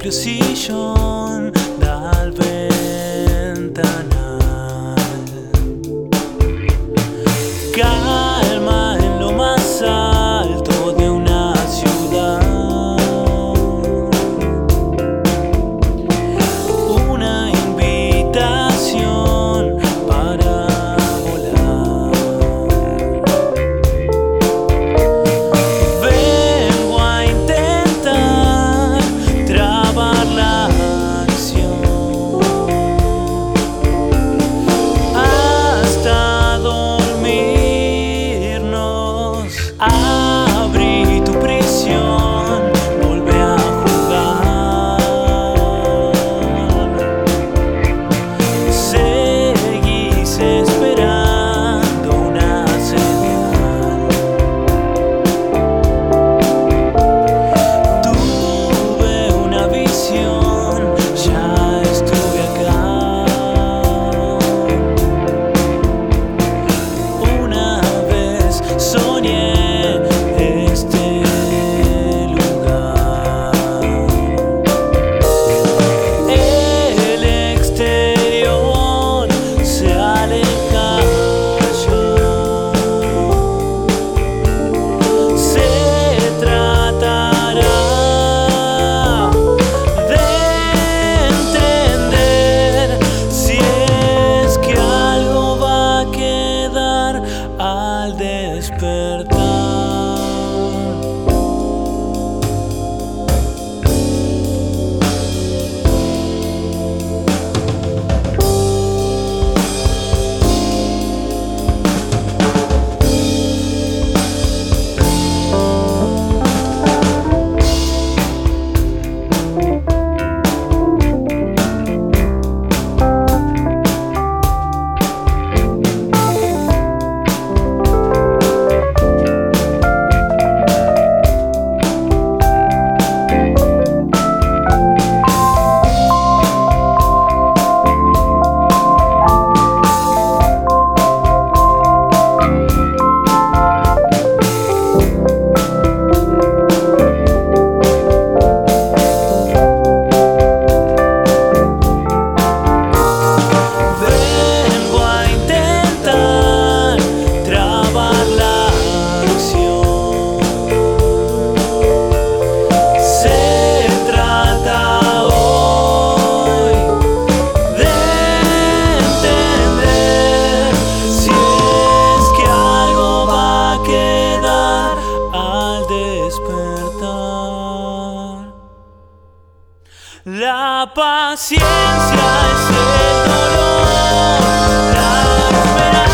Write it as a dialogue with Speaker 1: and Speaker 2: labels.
Speaker 1: amplio sillón da al ventanal. Calma en lo más alto de una ciudad. Una invitación para volar. Vengo a intentar trabar la acción hasta dormirnos. Abrí tu prisión, volvé a jugar. Seguís esperando una señal. Tuve una visión, ya estuve acá. Una vez soñé este lugar. El exterior se aleja ya. Se tratará de entender si es que algo va a quedar al despertar. Vengo a intentar trabar la acción. Se trata hoy de entender si es que algo va a quedar al despertar. La paciencia es el dolor, la esperanza.